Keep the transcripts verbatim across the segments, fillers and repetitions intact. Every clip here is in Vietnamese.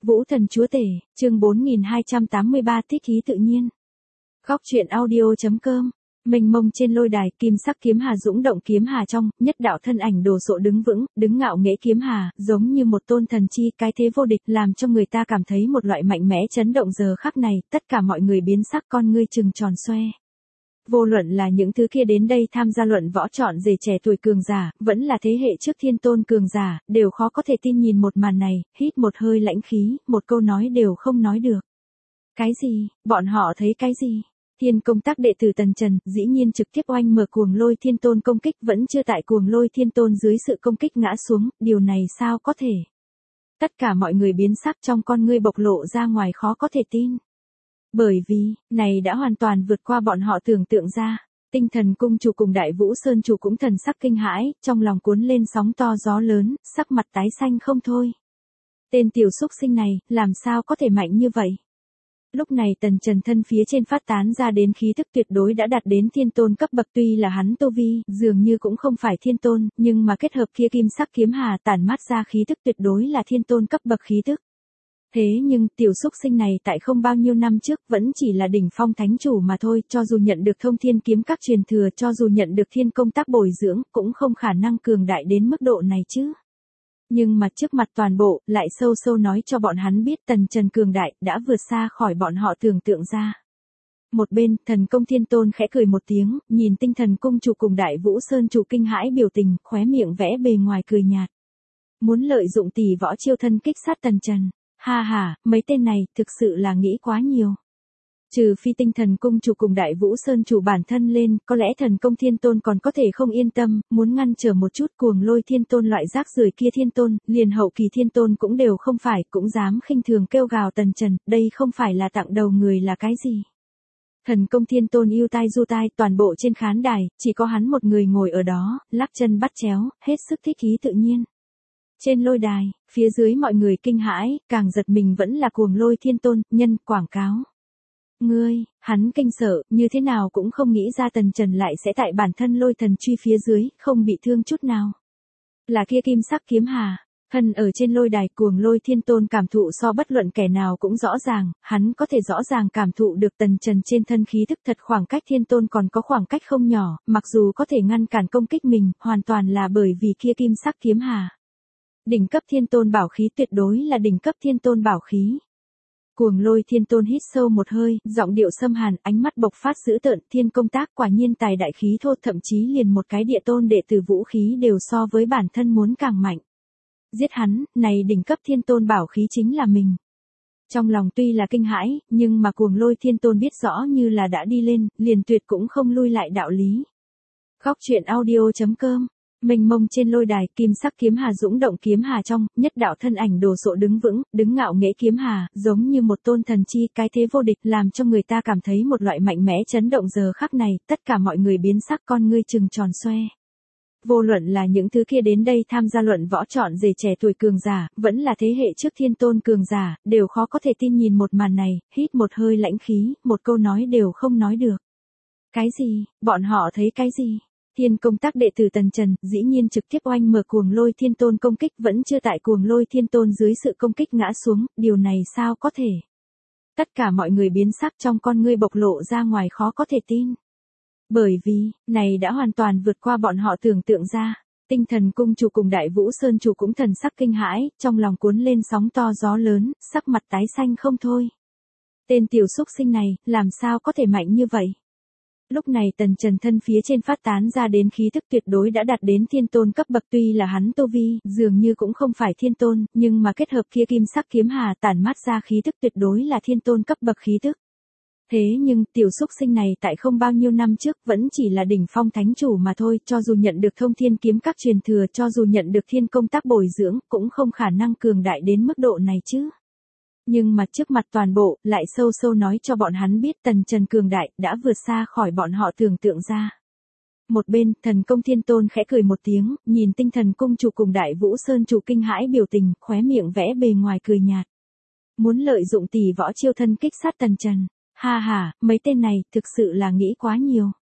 Vũ Thần Chúa Tể, chương bốn nghìn hai trăm tám mươi ba Thích khí tự nhiên. Góc truyện audio.com. Mênh mông trên lôi đài, kim sắc kiếm hà dũng động kiếm hà trong, nhất đạo thân ảnh đồ sộ đứng vững, đứng ngạo nghễ kiếm hà, giống như một tôn thần chi, cái thế vô địch, làm cho người ta cảm thấy một loại mạnh mẽ chấn động. Giờ khắc này, tất cả mọi người biến sắc, con ngươi trừng tròn xoe. Vô luận là những thứ kia đến đây tham gia luận võ chọn rể trẻ tuổi cường giả, vẫn là thế hệ trước thiên tôn cường giả, đều khó có thể tin nhìn một màn này, hít một hơi lãnh khí, một câu nói đều không nói được. Cái gì? Bọn họ thấy cái gì? Thiên công tác đệ tử Tần Trần, dĩ nhiên trực tiếp oanh mở cuồng lôi thiên tôn công kích, vẫn chưa tại cuồng lôi thiên tôn dưới sự công kích ngã xuống, điều này sao có thể? Tất cả mọi người biến sắc, trong con ngươi bộc lộ ra ngoài khó có thể tin. Bởi vì, này đã hoàn toàn vượt qua bọn họ tưởng tượng ra. Tinh Thần Cung chủ cùng Đại Vũ Sơn chủ cũng thần sắc kinh hãi, trong lòng cuốn lên sóng to gió lớn, sắc mặt tái xanh không thôi. Tên tiểu xúc sinh này, làm sao có thể mạnh như vậy? Lúc này Tần Trần thân phía trên phát tán ra đến khí thức tuyệt đối đã đạt đến thiên tôn cấp bậc, tuy là hắn tu vi, dường như cũng không phải thiên tôn, nhưng mà kết hợp kia kim sắc kiếm hà tản mát ra khí thức tuyệt đối là thiên tôn cấp bậc khí thức. Thế nhưng, tiểu xúc sinh này tại không bao nhiêu năm trước vẫn chỉ là đỉnh phong thánh chủ mà thôi, cho dù nhận được thông thiên kiếm các truyền thừa, cho dù nhận được thiên công tác bồi dưỡng, cũng không khả năng cường đại đến mức độ này chứ. Nhưng mà trước mặt toàn bộ, lại sâu sâu nói cho bọn hắn biết Tần Trần cường đại, đã vượt xa khỏi bọn họ tưởng tượng ra. Một bên, thần công thiên tôn khẽ cười một tiếng, nhìn Tinh Thần Cung chủ cùng Đại Vũ Sơn chủ kinh hãi biểu tình, khóe miệng vẽ bề ngoài cười nhạt. Muốn lợi dụng tỷ võ chiêu thân kích sát Tần Trần. Ha ha, mấy tên này, thực sự là nghĩ quá nhiều. Trừ phi Tinh Thần Cung chủ cùng Đại Vũ Sơn chủ bản thân lên, có lẽ thần công thiên tôn còn có thể không yên tâm, muốn ngăn trở một chút cuồng lôi thiên tôn loại rác rưởi kia thiên tôn, liền hậu kỳ thiên tôn cũng đều không phải, cũng dám khinh thường kêu gào Tần Trần, đây không phải là tặng đầu người là cái gì. Thần công thiên tôn yêu tai du tai, toàn bộ trên khán đài, chỉ có hắn một người ngồi ở đó, lắc chân bắt chéo, hết sức thích ý tự nhiên. Trên lôi đài, phía dưới mọi người kinh hãi, càng giật mình vẫn là cuồng lôi thiên tôn, nhân quảng cáo. Ngươi, hắn kinh sợ, như thế nào cũng không nghĩ ra Tần Trần lại sẽ tại bản thân lôi thần truy phía dưới, không bị thương chút nào. Là kia kim sắc kiếm hà, thân ở trên lôi đài, cuồng lôi thiên tôn cảm thụ so bất luận kẻ nào cũng rõ ràng, hắn có thể rõ ràng cảm thụ được Tần Trần trên thân khí thức thật khoảng cách thiên tôn còn có khoảng cách không nhỏ, mặc dù có thể ngăn cản công kích mình, hoàn toàn là bởi vì kia kim sắc kiếm hà. Đỉnh cấp thiên tôn bảo khí, tuyệt đối là đỉnh cấp thiên tôn bảo khí. Cuồng lôi thiên tôn hít sâu một hơi, giọng điệu xâm hàn, ánh mắt bộc phát dữ tợn, thiên công tác quả nhiên tài đại khí thô, thậm chí liền một cái địa tôn đệ tử vũ khí đều so với bản thân muốn càng mạnh. Giết hắn, này đỉnh cấp thiên tôn bảo khí chính là mình. Trong lòng tuy là kinh hãi, nhưng mà cuồng lôi thiên tôn biết rõ như là đã đi lên, liền tuyệt cũng không lui lại đạo lý. Góc truyện audio.com. Mênh mông trên lôi đài, kim sắc kiếm hà dũng động kiếm hà trong, nhất đạo thân ảnh đồ sộ đứng vững, đứng ngạo nghễ kiếm hà, giống như một tôn thần chi, cái thế vô địch, làm cho người ta cảm thấy một loại mạnh mẽ chấn động. Giờ khắc này, tất cả mọi người biến sắc, con ngươi trừng tròn xoe. Vô luận là những thứ kia đến đây tham gia luận võ chọn rể trẻ tuổi cường giả, vẫn là thế hệ trước thiên tôn cường giả, đều khó có thể tin nhìn một màn này, hít một hơi lãnh khí, một câu nói đều không nói được. Cái gì? Bọn họ thấy cái gì? Thiên công tác đệ tử Tần Trần, dĩ nhiên trực tiếp oanh mở cuồng lôi thiên tôn công kích, vẫn chưa tại cuồng lôi thiên tôn dưới sự công kích ngã xuống, điều này sao có thể? Tất cả mọi người biến sắc, trong con ngươi bộc lộ ra ngoài khó có thể tin. Bởi vì, này đã hoàn toàn vượt qua bọn họ tưởng tượng ra. Tinh Thần Cung chủ cùng Đại Vũ Sơn chủ cũng thần sắc kinh hãi, trong lòng cuốn lên sóng to gió lớn, sắc mặt tái xanh không thôi. Tên tiểu xúc sinh này, làm sao có thể mạnh như vậy? Lúc này Tần Trần thân phía trên phát tán ra đến khí thức tuyệt đối đã đạt đến thiên tôn cấp bậc, tuy là hắn tu vi, dường như cũng không phải thiên tôn, nhưng mà kết hợp kia kim sắc kiếm hà tản mát ra khí thức tuyệt đối là thiên tôn cấp bậc khí thức. Thế nhưng, tiểu xúc sinh này tại không bao nhiêu năm trước vẫn chỉ là đỉnh phong thánh chủ mà thôi, cho dù nhận được thông thiên kiếm các truyền thừa, cho dù nhận được thiên công tác bồi dưỡng, cũng không khả năng cường đại đến mức độ này chứ. Nhưng mà trước mặt toàn bộ, lại sâu sâu nói cho bọn hắn biết Tần Trần cường đại, đã vượt xa khỏi bọn họ tưởng tượng ra. Một bên, thần công thiên tôn khẽ cười một tiếng, nhìn Tinh Thần Cung chủ cùng Đại Vũ Sơn chủ kinh hãi biểu tình, khóe miệng vẽ bề ngoài cười nhạt. Muốn lợi dụng tỷ võ chiêu thân kích sát Tần Trần. Ha ha, mấy tên này, thực sự là nghĩ quá nhiều.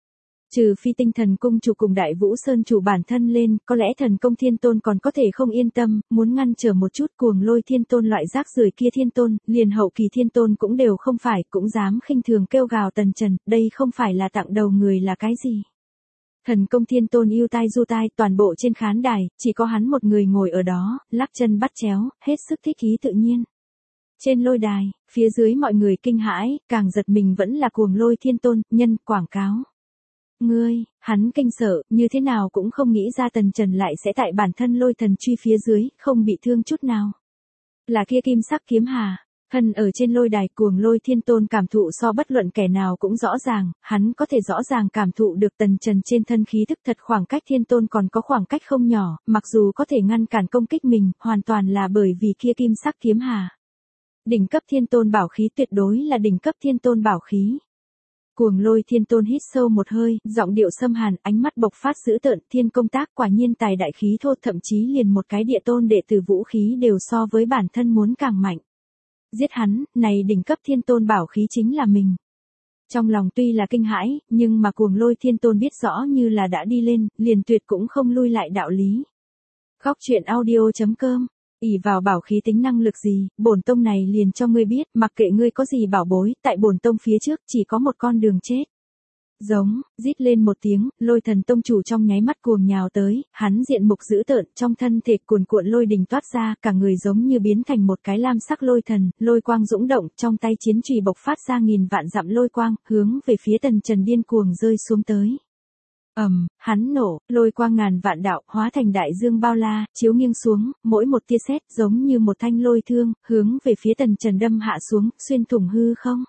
Trừ phi tinh thần cung chủ cùng Đại Vũ Sơn chủ bản thân lên, có lẽ thần công thiên tôn còn có thể không yên tâm, muốn ngăn trở một chút cuồng lôi thiên tôn loại rác rưởi kia thiên tôn, liền hậu kỳ thiên tôn cũng đều không phải, cũng dám khinh thường kêu gào tần trần, đây không phải là tặng đầu người là cái gì. Thần công thiên tôn yêu tai du tai, toàn bộ trên khán đài, chỉ có hắn một người ngồi ở đó, lắc chân bắt chéo, hết sức thích ý tự nhiên. Trên lôi đài, phía dưới mọi người kinh hãi, càng giật mình vẫn là cuồng lôi thiên tôn, nhân, quảng cáo. Ngươi, hắn kinh sợ, như thế nào cũng không nghĩ ra tần trần lại sẽ tại bản thân lôi thần truy phía dưới, không bị thương chút nào. Là kia kim sắc kiếm hà. Thân ở trên lôi đài cuồng lôi thiên tôn cảm thụ so bất luận kẻ nào cũng rõ ràng, hắn có thể rõ ràng cảm thụ được tần trần trên thân khí thức thật khoảng cách thiên tôn còn có khoảng cách không nhỏ, mặc dù có thể ngăn cản công kích mình, hoàn toàn là bởi vì kia kim sắc kiếm hà. Đỉnh cấp thiên tôn bảo khí tuyệt đối là đỉnh cấp thiên tôn bảo khí. Cuồng lôi thiên tôn hít sâu một hơi, giọng điệu xâm hàn, ánh mắt bộc phát dữ tợn, thiên công tác quả nhiên tài đại khí thô, thậm chí liền một cái địa tôn đệ tử vũ khí đều so với bản thân muốn càng mạnh. Giết hắn, này đỉnh cấp thiên tôn bảo khí chính là mình. Trong lòng tuy là kinh hãi, nhưng mà cuồng lôi thiên tôn biết rõ như là đã đi lên, liền tuyệt cũng không lui lại đạo lý. Góc truyện audio chấm com. Ỷ vào bảo khí tính năng lực gì, bổn tông này liền cho ngươi biết, mặc kệ ngươi có gì bảo bối, tại bổn tông phía trước chỉ có một con đường chết. Giống, rít lên một tiếng, lôi thần tông chủ trong nháy mắt cuồng nhào tới, hắn diện mục dữ tợn, trong thân thể cuồn cuộn lôi đình toát ra, cả người giống như biến thành một cái lam sắc lôi thần, lôi quang dũng động, trong tay chiến chùy bộc phát ra nghìn vạn dặm lôi quang, hướng về phía tần trần điên cuồng rơi xuống tới. Ầm, um, hắn nổ, lôi quang ngàn vạn đạo, hóa thành đại dương bao la, chiếu nghiêng xuống, mỗi một tia sét giống như một thanh lôi thương, hướng về phía tần trần đâm hạ xuống, xuyên thủng hư không.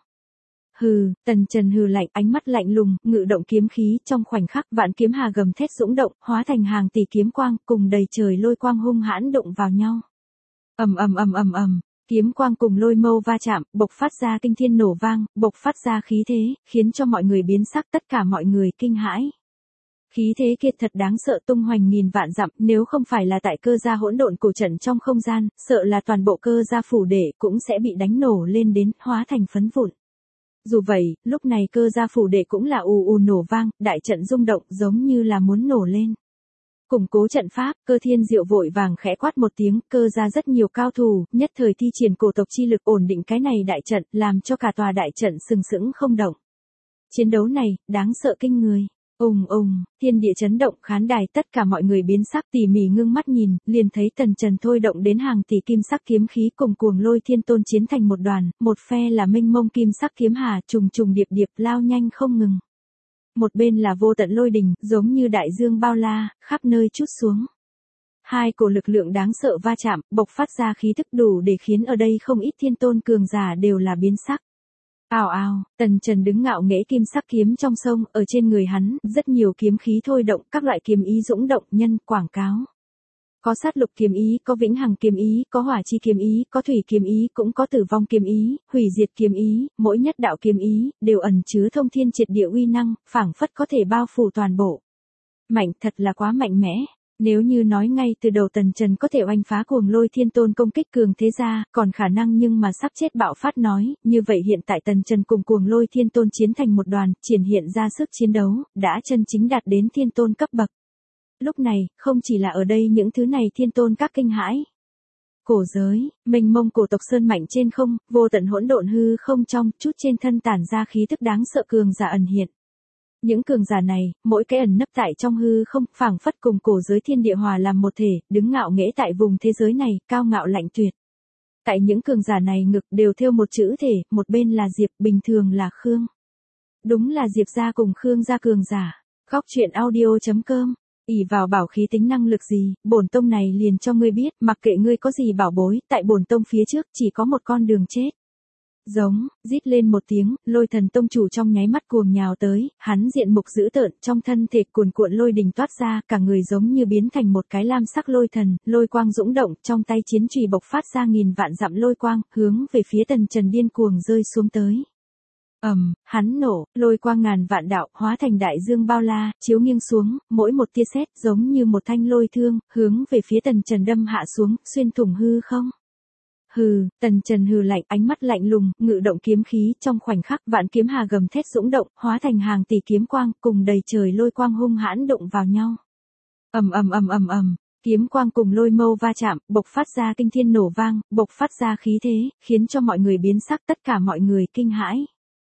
Hừ, tần trần hừ lạnh, ánh mắt lạnh lùng, ngự động kiếm khí, trong khoảnh khắc vạn kiếm hà gầm thét dũng động, hóa thành hàng tỷ kiếm quang, cùng đầy trời lôi quang hung hãn đụng vào nhau. Ầm ầm ầm ầm ầm, kiếm quang cùng lôi mâu va chạm, bộc phát ra kinh thiên nổ vang, bộc phát ra khí thế, khiến cho mọi người biến sắc, tất cả mọi người kinh hãi. Khí thế kia thật đáng sợ, tung hoành nghìn vạn dặm, nếu không phải là tại cơ gia hỗn độn cổ trận trong không gian, sợ là toàn bộ cơ gia phủ đệ cũng sẽ bị đánh nổ lên đến, hóa thành phấn vụn. Dù vậy, lúc này cơ gia phủ đệ cũng là ù ù nổ vang, đại trận rung động giống như là muốn nổ lên. Củng cố trận pháp, Cơ Thiên Diệu vội vàng khẽ quát một tiếng, cơ gia rất nhiều cao thủ, nhất thời thi triển cổ tộc chi lực ổn định cái này đại trận, làm cho cả tòa đại trận sừng sững không động. Chiến đấu này, đáng sợ kinh người. Ùng ùng, thiên địa chấn động, khán đài tất cả mọi người biến sắc, tỉ mỉ ngưng mắt nhìn, liền thấy tần trần thôi động đến hàng tỷ kim sắc kiếm khí cùng cuồng lôi thiên tôn chiến thành một đoàn, một phe là mênh mông kim sắc kiếm hà, trùng trùng điệp điệp lao nhanh không ngừng. Một bên là vô tận lôi đình, giống như đại dương bao la, khắp nơi trút xuống. Hai cổ lực lượng đáng sợ va chạm, bộc phát ra khí thức đủ để khiến ở đây không ít thiên tôn cường giả đều là biến sắc. Ào ào, tần trần đứng ngạo nghễ kim sắc kiếm trong sông, ở trên người hắn, rất nhiều kiếm khí thôi động, các loại kiếm ý dũng động, nhân, quảng cáo. Có sát lục kiếm ý, có vĩnh hằng kiếm ý, có hỏa chi kiếm ý, có thủy kiếm ý, cũng có tử vong kiếm ý, hủy diệt kiếm ý, mỗi nhất đạo kiếm ý, đều ẩn chứa thông thiên triệt địa uy năng, phảng phất có thể bao phủ toàn bộ. Mạnh, thật là quá mạnh mẽ. Nếu như nói ngay từ đầu tần trần có thể oanh phá cuồng lôi thiên tôn công kích cường thế gia, còn khả năng nhưng mà sắp chết bạo phát nói, như vậy hiện tại tần trần cùng cuồng lôi thiên tôn chiến thành một đoàn, triển hiện ra sức chiến đấu, đã chân chính đạt đến thiên tôn cấp bậc. Lúc này, không chỉ là ở đây những thứ này thiên tôn các kinh hãi. Cổ giới, mênh mông cổ tộc sơn mạnh trên không, vô tận hỗn độn hư không trong, chút trên thân tản ra khí tức đáng sợ cường giả ẩn hiện. Những cường giả này, mỗi cái ẩn nấp tại trong hư không, phảng phất cùng cổ giới thiên địa hòa làm một thể, đứng ngạo nghễ tại vùng thế giới này, cao ngạo lạnh tuyệt. Tại những cường giả này ngực đều thêu một chữ thể, một bên là Diệp, bình thường là Khương. Đúng là Diệp gia cùng Khương gia cường giả. Góc truyện audio chấm com. Ỷ vào bảo khí tính năng lực gì, bổn tông này liền cho ngươi biết, mặc kệ ngươi có gì bảo bối, tại bổn tông phía trước chỉ có một con đường chết. Giống, rít lên một tiếng, lôi thần tông chủ trong nháy mắt cuồng nhào tới, hắn diện mục dữ tợn, trong thân thể cuồn cuộn lôi đình toát ra, cả người giống như biến thành một cái lam sắc lôi thần, lôi quang dũng động, trong tay chiến chùy bộc phát ra nghìn vạn dặm lôi quang, hướng về phía tần trần điên cuồng rơi xuống tới. Ầm, um, hắn nổ, lôi quang ngàn vạn đạo, hóa thành đại dương bao la, chiếu nghiêng xuống, mỗi một tia sét giống như một thanh lôi thương, hướng về phía tần trần đâm hạ xuống, xuyên thủng hư không. Hừ, Tần Trần hừ lạnh, ánh mắt lạnh lùng, ngự động kiếm khí, trong khoảnh khắc vạn kiếm hà gầm thét dũng động, hóa thành hàng tỷ kiếm quang, cùng đầy trời lôi quang hung hãn đụng vào nhau. Ầm ầm ầm ầm ầm, kiếm quang cùng lôi mâu va chạm, bộc phát ra kinh thiên nổ vang, bộc phát ra khí thế, khiến cho mọi người biến sắc, tất cả mọi người kinh hãi.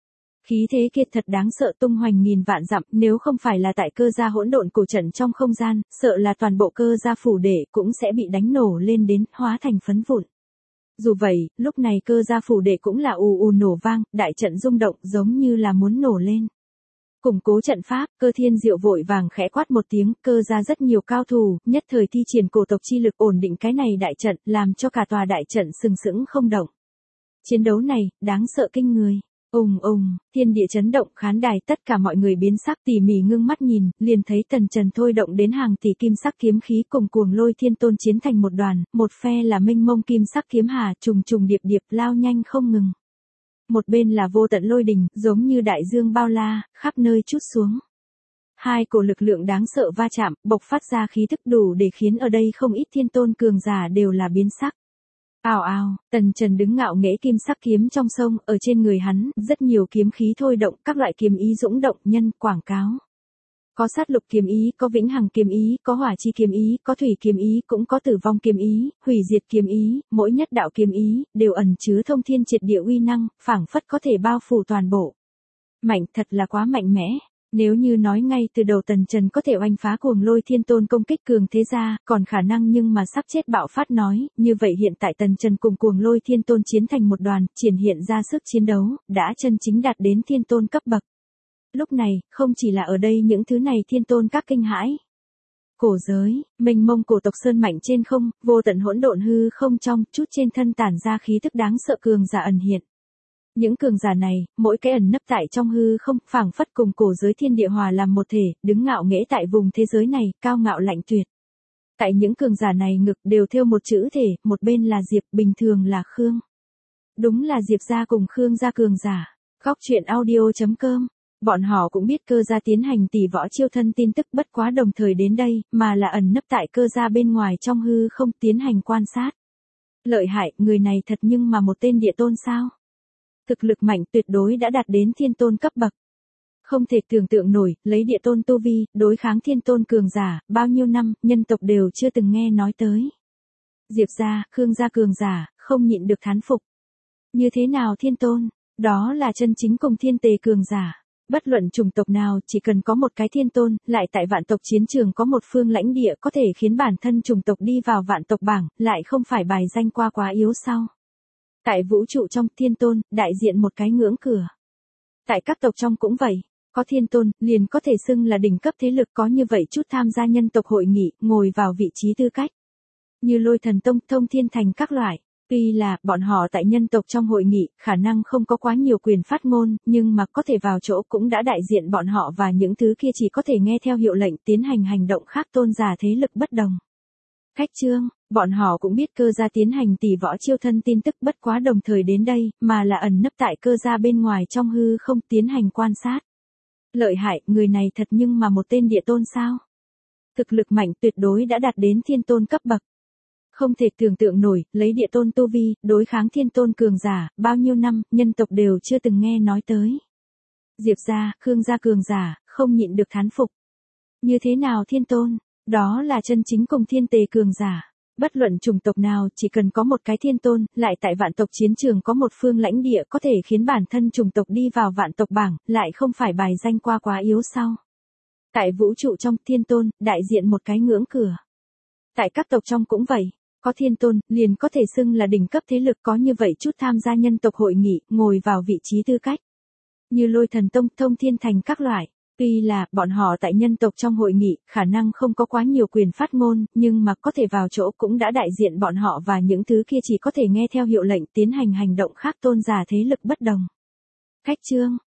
Khí thế kia thật đáng sợ, tung hoành nghìn vạn dặm, nếu không phải là tại cơ gia hỗn độn cổ trận trong không gian, sợ là toàn bộ cơ gia phủ đệ cũng sẽ bị đánh nổ lên đến, hóa thành phấn vụn. Dù vậy, lúc này cơ gia phủ đệ cũng là ù ù nổ vang, đại trận rung động giống như là muốn nổ lên. Củng cố trận pháp, Cơ Thiên Diệu vội vàng khẽ quát một tiếng, cơ gia rất nhiều cao thủ, nhất thời thi triển cổ tộc chi lực ổn định cái này đại trận, làm cho cả tòa đại trận sừng sững không động. Chiến đấu này, đáng sợ kinh người. Ùng ùng, thiên địa chấn động, khán đài tất cả mọi người biến sắc, tỉ mỉ ngưng mắt nhìn, liền thấy Tần Trần thôi động đến hàng tỷ kim sắc kiếm khí cùng cuồng lôi thiên tôn chiến thành một đoàn, một phe là mênh mông kim sắc kiếm hà, trùng trùng điệp điệp lao nhanh không ngừng. Một bên là vô tận lôi đình, giống như đại dương bao la, khắp nơi trút xuống. Hai cổ lực lượng đáng sợ va chạm, bộc phát ra khí thức đủ để khiến ở đây không ít thiên tôn cường giả đều là biến sắc. Ào ào, Tần Trần đứng ngạo nghễ kim sắc kiếm trong sông, ở trên người hắn, rất nhiều kiếm khí thôi động, các loại kiếm ý dũng động, nhân, quảng cáo. Có sát lục kiếm ý, có vĩnh hằng kiếm ý, có hỏa chi kiếm ý, có thủy kiếm ý, cũng có tử vong kiếm ý, hủy diệt kiếm ý, mỗi nhất đạo kiếm ý, đều ẩn chứa thông thiên triệt địa uy năng, phảng phất có thể bao phủ toàn bộ. Mạnh, thật là quá mạnh mẽ. Nếu như nói ngay từ đầu Tần Trần có thể oanh phá cuồng lôi thiên tôn công kích cường thế gia, còn khả năng nhưng mà sắp chết bạo phát nói, như vậy hiện tại Tần Trần cùng cuồng lôi thiên tôn chiến thành một đoàn, triển hiện ra sức chiến đấu, đã chân chính đạt đến thiên tôn cấp bậc. Lúc này, không chỉ là ở đây những thứ này thiên tôn các kinh hãi. Cổ giới, mênh mông cổ tộc sơn mạnh trên không, vô tận hỗn độn hư không trong, chút trên thân tản ra khí thức đáng sợ cường giả ẩn hiện. Những cường giả này, mỗi cái ẩn nấp tại trong hư không, phảng phất cùng cổ giới thiên địa hòa làm một thể, đứng ngạo nghễ tại vùng thế giới này, cao ngạo lạnh tuyệt. Tại những cường giả này ngực đều thêu một chữ thể, một bên là Diệp, bình thường là Khương. Đúng là Diệp gia cùng Khương gia cường giả. Góc truyện audio chấm com. Bọn họ cũng biết cơ gia tiến hành tỷ võ chiêu thân tin tức, bất quá đồng thời đến đây, mà là ẩn nấp tại cơ gia bên ngoài trong hư không tiến hành quan sát. Lợi hại, người này thật nhưng mà một tên địa tôn sao? Thực lực mạnh tuyệt đối đã đạt đến thiên tôn cấp bậc. Không thể tưởng tượng nổi, lấy địa tôn tu vi, đối kháng thiên tôn cường giả, bao nhiêu năm, nhân tộc đều chưa từng nghe nói tới. Diệp gia, Khương gia cường giả, không nhịn được thán phục. Như thế nào thiên tôn? Đó là chân chính cùng thiên tề cường giả. Bất luận chủng tộc nào, chỉ cần có một cái thiên tôn, lại tại vạn tộc chiến trường có một phương lãnh địa có thể khiến bản thân chủng tộc đi vào vạn tộc bảng, lại không phải bài danh qua quá yếu sao? Tại vũ trụ trong, thiên tôn, đại diện một cái ngưỡng cửa. Tại các tộc trong cũng vậy, có thiên tôn, liền có thể xưng là đỉnh cấp thế lực, có như vậy chút tham gia nhân tộc hội nghị, ngồi vào vị trí tư cách. Như Lôi Thần Tông, Thông Thiên Thành các loại. Tuy là, bọn họ tại nhân tộc trong hội nghị, khả năng không có quá nhiều quyền phát ngôn, nhưng mà có thể vào chỗ cũng đã đại diện bọn họ và những thứ kia chỉ có thể nghe theo hiệu lệnh tiến hành hành động khác tôn giả thế lực bất đồng. Khách trương, bọn họ cũng biết cơ gia tiến hành tỷ võ chiêu thân tin tức, bất quá đồng thời đến đây, mà là ẩn nấp tại cơ gia bên ngoài trong hư không tiến hành quan sát. Lợi hại, người này thật nhưng mà một tên địa tôn sao? Thực lực mạnh tuyệt đối đã đạt đến thiên tôn cấp bậc. Không thể tưởng tượng nổi, lấy địa tôn tu vi, đối kháng thiên tôn cường giả, bao nhiêu năm, nhân tộc đều chưa từng nghe nói tới. Diệp gia, Khương gia cường giả, không nhịn được thán phục. Như thế nào thiên tôn? Đó là chân chính cùng thiên tề cường giả. Bất luận chủng tộc nào, chỉ cần có một cái thiên tôn, lại tại vạn tộc chiến trường có một phương lãnh địa có thể khiến bản thân chủng tộc đi vào vạn tộc bảng, lại không phải bài danh qua quá yếu sao? Tại vũ trụ trong, thiên tôn, đại diện một cái ngưỡng cửa. Tại các tộc trong cũng vậy. Có thiên tôn, liền có thể xưng là đỉnh cấp thế lực, có như vậy chút tham gia nhân tộc hội nghị, ngồi vào vị trí tư cách. Như Lôi Thần Tông, Thông Thiên Thành các loại. Tuy là, bọn họ tại nhân tộc trong hội nghị, khả năng không có quá nhiều quyền phát ngôn, nhưng mà có thể vào chỗ cũng đã đại diện bọn họ và những thứ kia chỉ có thể nghe theo hiệu lệnh tiến hành hành động khác tôn giả thế lực bất đồng. Khách trương,